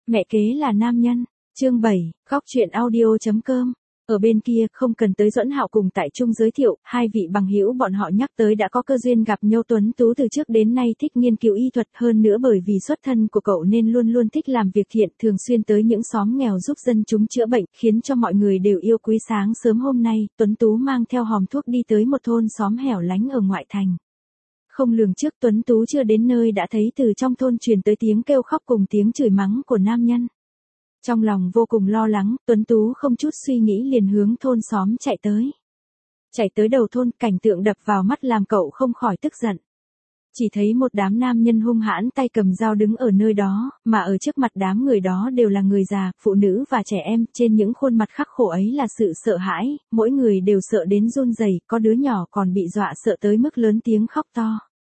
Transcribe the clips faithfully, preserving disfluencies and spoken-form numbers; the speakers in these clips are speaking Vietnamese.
Mẹ kế là nam nhân. Chương bảy, góc truyện audio.com. Ở bên kia, không cần tới Duẫn Hạo cùng Tại Trung giới thiệu, hai vị bằng hữu bọn họ nhắc tới đã có cơ duyên gặp nhau. Tuấn Tú từ trước đến nay thích nghiên cứu y thuật, hơn nữa bởi vì xuất thân của cậu nên luôn luôn thích làm việc thiện, thường xuyên tới những xóm nghèo giúp dân chúng chữa bệnh, khiến cho mọi người đều yêu quý. Sáng sớm hôm nay, Tuấn Tú mang theo hòm thuốc đi tới một thôn xóm hẻo lánh ở ngoại thành. Không lường trước, Tuấn Tú chưa đến nơi đã thấy từ trong thôn truyền tới tiếng kêu khóc cùng tiếng chửi mắng của nam nhân. Trong lòng vô cùng lo lắng, Tuấn Tú không chút suy nghĩ liền hướng thôn xóm chạy tới. Chạy tới đầu thôn, cảnh tượng đập vào mắt làm cậu không khỏi tức giận. Chỉ thấy một đám nam nhân hung hãn tay cầm dao đứng ở nơi đó, mà ở trước mặt đám người đó đều là người già, phụ nữ và trẻ em, trên những khuôn mặt khắc khổ ấy là sự sợ hãi, mỗi người đều sợ đến run rẩy, có đứa nhỏ còn bị dọa sợ tới mức lớn tiếng khóc to.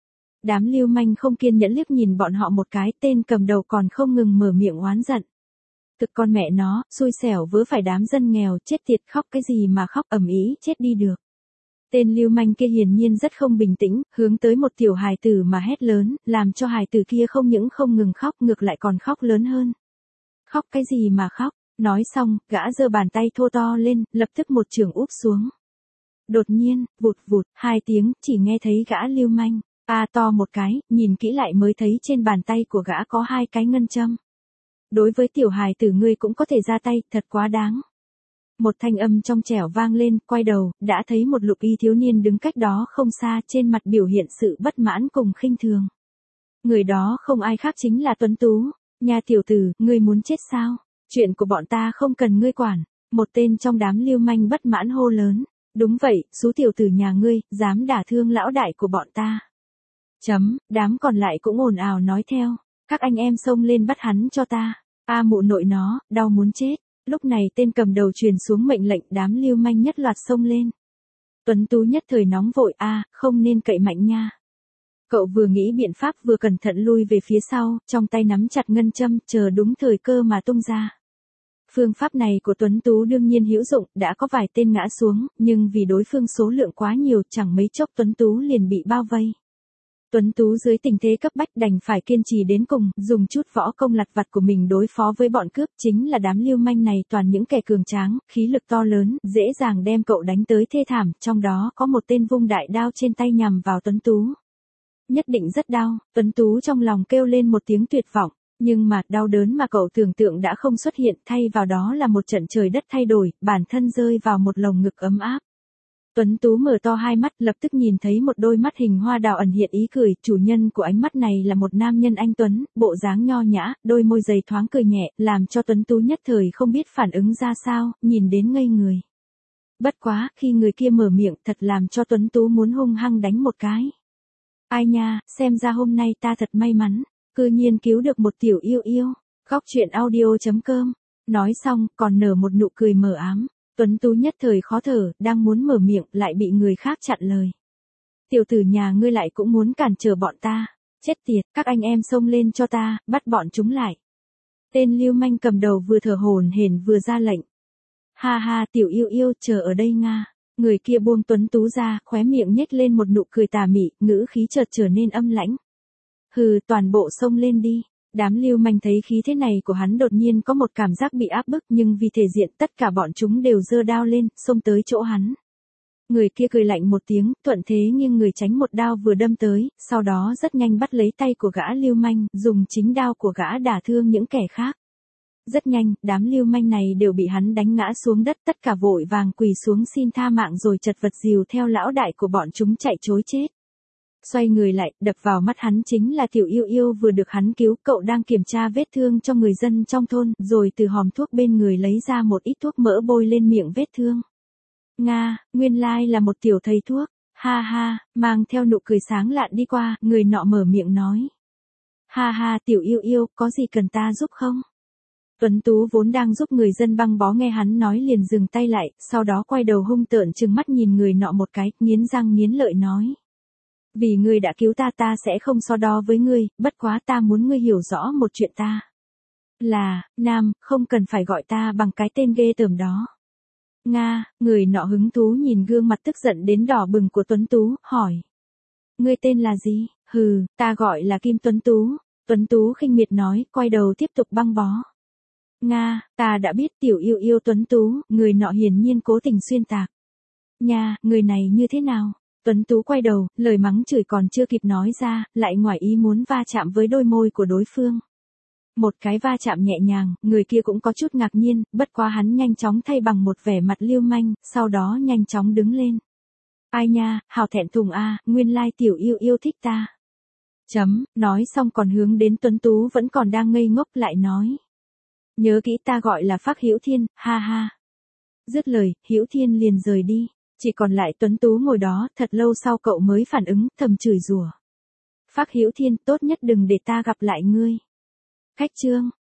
Đám lưu manh không kiên nhẫn liếc nhìn bọn họ một cái, tên cầm đầu còn không ngừng mở miệng oán giận. Thực con mẹ nó, xui xẻo vớ phải đám dân nghèo, chết tiệt, khóc cái gì mà khóc, ầm ĩ, chết đi được. Tên lưu manh kia hiển nhiên rất không bình tĩnh, hướng tới một tiểu hài tử mà hét lớn, làm cho hài tử kia không những không ngừng khóc, ngược lại còn khóc lớn hơn. Khóc cái gì mà khóc, nói xong, gã giơ bàn tay thô to lên, lập tức một chưởng úp xuống. Đột nhiên, vụt vụt, hai tiếng, chỉ nghe thấy gã lưu manh a to một cái, nhìn kỹ lại mới thấy trên bàn tay của gã có hai cái ngân châm. Đối với tiểu hài tử ngươi cũng có thể ra tay, thật quá đáng. Một thanh âm trong trẻo vang lên, quay đầu, đã thấy một lục y thiếu niên đứng cách đó không xa, trên mặt biểu hiện sự bất mãn cùng khinh thường. Người đó không ai khác chính là Tuấn Tú. Nhà tiểu tử, ngươi muốn chết sao? Chuyện của bọn ta không cần ngươi quản. Một tên trong đám lưu manh bất mãn hô lớn. Đúng vậy, xú tiểu tử nhà ngươi, dám đả thương lão đại của bọn ta. Chấm, đám còn lại cũng ồn ào nói theo. Các anh em xông lên bắt hắn cho ta. A mụ nội nó, đau muốn chết. Lúc này tên cầm đầu truyền xuống mệnh lệnh, đám lưu manh nhất loạt xông lên. Tuấn Tú nhất thời nóng vội, a, không nên cậy mạnh nha. Cậu vừa nghĩ biện pháp vừa cẩn thận lui về phía sau, trong tay nắm chặt ngân châm, chờ đúng thời cơ mà tung ra. Phương pháp này của Tuấn Tú đương nhiên hữu dụng, đã có vài tên ngã xuống, nhưng vì đối phương số lượng quá nhiều, chẳng mấy chốc Tuấn Tú liền bị bao vây. Tuấn Tú dưới tình thế cấp bách đành phải kiên trì đến cùng, dùng chút võ công lặt vặt của mình đối phó với bọn cướp, chính là đám lưu manh này toàn những kẻ cường tráng, khí lực to lớn, dễ dàng đem cậu đánh tới thê thảm, trong đó có một tên vung đại đao trên tay nhằm vào Tuấn Tú. Nhất định rất đau, Tuấn Tú trong lòng kêu lên một tiếng tuyệt vọng, nhưng mà đau đớn mà cậu tưởng tượng đã không xuất hiện, thay vào đó là một trận trời đất thay đổi, bản thân rơi vào một lồng ngực ấm áp. Tuấn Tú mở to hai mắt, lập tức nhìn thấy một đôi mắt hình hoa đào ẩn hiện ý cười, chủ nhân của ánh mắt này là một nam nhân anh tuấn, bộ dáng nho nhã, đôi môi dày thoáng cười nhẹ, làm cho Tuấn Tú nhất thời không biết phản ứng ra sao, nhìn đến ngây người. Bất quá, khi người kia mở miệng, thật làm cho Tuấn Tú muốn hung hăng đánh một cái. Ai nha, xem ra hôm nay ta thật may mắn, cư nhiên cứu được một tiểu yêu yêu. Góc truyện audio.com. Nói xong, còn nở một nụ cười mờ ám. Tuấn Tú nhất thời khó thở, đang muốn mở miệng, lại bị người khác chặn lời. Tiểu tử nhà ngươi lại cũng muốn cản trở bọn ta. Chết tiệt, các anh em xông lên cho ta, bắt bọn chúng lại. Tên lưu manh cầm đầu vừa thở hổn hển vừa ra lệnh. Ha ha, tiểu yêu yêu, chờ ở đây nga. Người kia buông Tuấn Tú ra, khóe miệng nhếch lên một nụ cười tà mị, ngữ khí chợt trở nên âm lãnh. Hừ, toàn bộ xông lên đi. Đám lưu manh thấy khí thế này của hắn đột nhiên có một cảm giác bị áp bức, nhưng vì thể diện tất cả bọn chúng đều giơ đao lên, xông tới chỗ hắn. Người kia cười lạnh một tiếng, thuận thế nghiêng người tránh một đao vừa đâm tới, sau đó rất nhanh bắt lấy tay của gã lưu manh, dùng chính đao của gã đả thương những kẻ khác. Rất nhanh, đám lưu manh này đều bị hắn đánh ngã xuống đất, tất cả vội vàng quỳ xuống xin tha mạng rồi chật vật dìu theo lão đại của bọn chúng chạy trối chết. Xoay người lại, đập vào mắt hắn chính là tiểu yêu yêu vừa được hắn cứu, cậu đang kiểm tra vết thương cho người dân trong thôn, rồi từ hòm thuốc bên người lấy ra một ít thuốc mỡ bôi lên miệng vết thương. Nga, nguyên lai là một tiểu thầy thuốc, ha ha, mang theo nụ cười sáng lạn đi qua, người nọ mở miệng nói. Ha ha, tiểu yêu yêu, có gì cần ta giúp không? Tuấn Tú vốn đang giúp người dân băng bó nghe hắn nói liền dừng tay lại, sau đó quay đầu hung tợn trừng mắt nhìn người nọ một cái, nghiến răng nghiến lợi nói. Vì ngươi đã cứu ta ta sẽ không so đo với ngươi, bất quá ta muốn ngươi hiểu rõ một chuyện ta. Là, nam, không cần phải gọi ta bằng cái tên ghê tởm đó. Nga, người nọ hứng thú nhìn gương mặt tức giận đến đỏ bừng của Tuấn Tú, hỏi. Ngươi tên là gì? Hừ, ta gọi là Kim Tuấn Tú. Tuấn Tú khinh miệt nói, quay đầu tiếp tục băng bó. Nga, ta đã biết tiểu yêu yêu tuấn tú, người nọ hiển nhiên cố tình xuyên tạc. Nha, người này như thế nào? Tuấn tú quay đầu, lời mắng chửi còn chưa kịp nói ra, lại ngoài ý muốn va chạm với đôi môi của đối phương. Một cái va chạm nhẹ nhàng, người kia cũng có chút ngạc nhiên, bất quá hắn nhanh chóng thay bằng một vẻ mặt lưu manh, sau đó nhanh chóng đứng lên. Ai nha, hào thẹn thùng a, nguyên lai tiểu yêu yêu thích ta. Chấm, nói xong còn hướng đến Tuấn Tú vẫn còn đang ngây ngốc lại nói. Nhớ kỹ ta gọi là Phác Hữu Thiên, ha ha. Dứt lời, Hữu Thiên liền rời đi, chỉ còn lại Tuấn Tú ngồi đó, thật lâu sau cậu mới phản ứng, thầm chửi rủa. Phác Hữu Thiên, tốt nhất đừng để ta gặp lại ngươi. Khách chương.